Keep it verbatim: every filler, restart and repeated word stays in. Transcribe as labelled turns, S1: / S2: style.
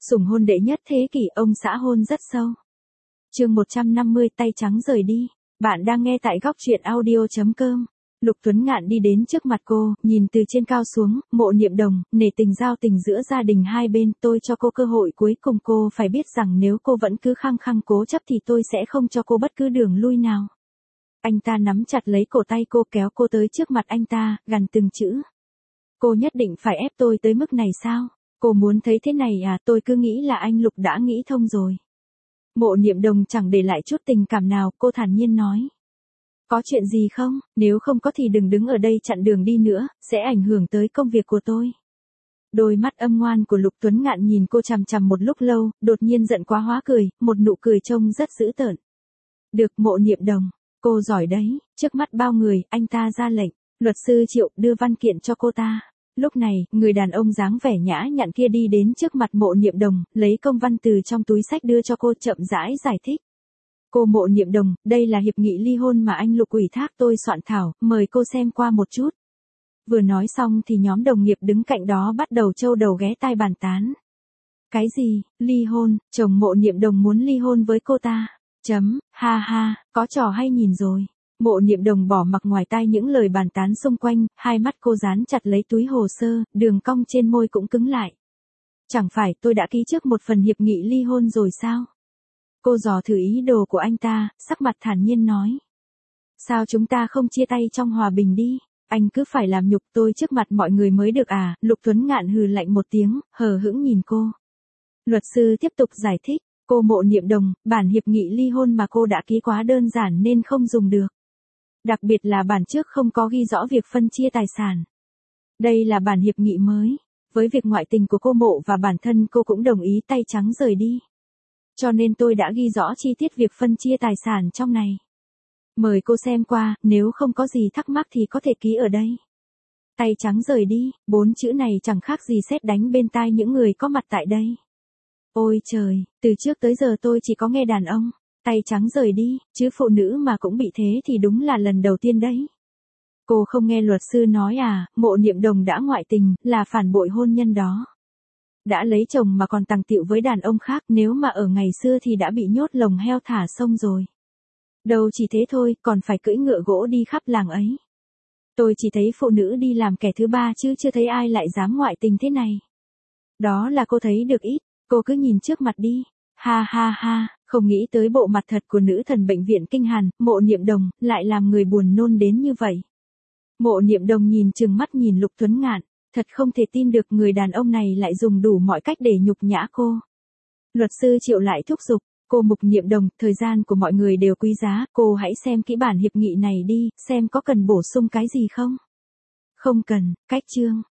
S1: Sủng hôn đệ nhất thế kỷ, ông xã hôn rất sâu. Chương một trăm năm mươi, tay trắng rời đi. Bạn đang nghe tại góc truyện audio chấm com. Lục Tuấn Ngạn đi đến trước mặt cô, nhìn từ trên cao xuống, Mộ Niệm Đồng, nể tình giao tình giữa gia đình hai bên, tôi cho cô cơ hội cuối cùng, cô phải biết rằng nếu cô vẫn cứ khăng khăng cố chấp thì tôi sẽ không cho cô bất cứ đường lui nào. Anh ta nắm chặt lấy cổ tay cô, kéo cô tới trước mặt anh ta, gằn từng chữ. Cô nhất định phải ép tôi tới mức này sao? Cô muốn thấy thế này à? Tôi cứ nghĩ là anh Lục đã nghĩ thông rồi. Mộ Niệm Đồng chẳng để lại chút tình cảm nào, cô thản nhiên nói. Có chuyện gì không? Nếu không có thì đừng đứng ở đây chặn đường đi nữa, sẽ ảnh hưởng tới công việc của tôi. Đôi mắt âm ngoan của Lục Tuấn Ngạn nhìn cô chằm chằm một lúc lâu, đột nhiên giận quá hóa cười, một nụ cười trông rất dữ tợn. Được, Mộ Niệm Đồng, cô giỏi đấy. Trước mắt bao người, anh ta ra lệnh, luật sư Triệu đưa văn kiện cho cô ta. Lúc này, người đàn ông dáng vẻ nhã nhặn kia đi đến trước mặt Mộ Niệm Đồng, lấy công văn từ trong túi xách đưa cho cô, chậm rãi giải thích. Cô Mộ Niệm Đồng, đây là hiệp nghị ly hôn mà anh Lục ủy thác tôi soạn thảo, mời cô xem qua một chút. Vừa nói xong thì nhóm đồng nghiệp đứng cạnh đó bắt đầu trâu đầu ghé tai bàn tán. Cái gì, ly hôn, chồng Mộ Niệm Đồng muốn ly hôn với cô ta? Chấm, ha ha, có trò hay nhìn rồi. Mộ Niệm Đồng bỏ mặc ngoài tai những lời bàn tán xung quanh, hai mắt cô dán chặt lấy túi hồ sơ, đường cong trên môi cũng cứng lại. Chẳng phải tôi đã ký trước một phần hiệp nghị ly hôn rồi sao? Cô dò thử ý đồ của anh ta, sắc mặt thản nhiên nói. Sao chúng ta không chia tay trong hòa bình đi? Anh cứ phải làm nhục tôi trước mặt mọi người mới được à? Lục Tuấn Ngạn hừ lạnh một tiếng, hờ hững nhìn cô. Luật sư tiếp tục giải thích. Cô Mộ Niệm Đồng, bản hiệp nghị ly hôn mà cô đã ký quá đơn giản nên không dùng được. Đặc biệt là bản trước không có ghi rõ việc phân chia tài sản. Đây là bản hiệp nghị mới. Với việc ngoại tình của cô Mộ và bản thân cô cũng đồng ý tay trắng rời đi. Cho nên tôi đã ghi rõ chi tiết việc phân chia tài sản trong này. Mời cô xem qua, nếu không có gì thắc mắc thì có thể ký ở đây. Tay trắng rời đi, bốn chữ này chẳng khác gì sét đánh bên tai những người có mặt tại đây. Ôi trời, từ trước tới giờ tôi chỉ có nghe đàn ông, tay trắng rời đi, chứ phụ nữ mà cũng bị thế thì đúng là lần đầu tiên đấy. Cô không nghe luật sư nói à, Mộ Niệm Đồng đã ngoại tình, là phản bội hôn nhân đó. Đã lấy chồng mà còn tằng tịu với đàn ông khác, nếu mà ở ngày xưa thì đã bị nhốt lồng heo thả sông rồi. Đâu chỉ thế thôi, còn phải cưỡi ngựa gỗ đi khắp làng ấy. Tôi chỉ thấy phụ nữ đi làm kẻ thứ ba chứ chưa thấy ai lại dám ngoại tình thế này. Đó là cô thấy được ít. Cô cứ nhìn trước mặt đi. Ha ha ha, không nghĩ tới bộ mặt thật của nữ thần bệnh viện Kinh Hàn, Mộ Niệm Đồng, lại làm người buồn nôn đến như vậy. Mộ Niệm Đồng nhìn trừng mắt nhìn Lục Tuấn Ngạn, thật không thể tin được người đàn ông này lại dùng đủ mọi cách để nhục nhã cô. Luật sư Triệu lại thúc giục, cô Mục Niệm Đồng, thời gian của mọi người đều quý giá, cô hãy xem kỹ bản hiệp nghị này đi, xem có cần bổ sung cái gì không. Không cần, cách chương.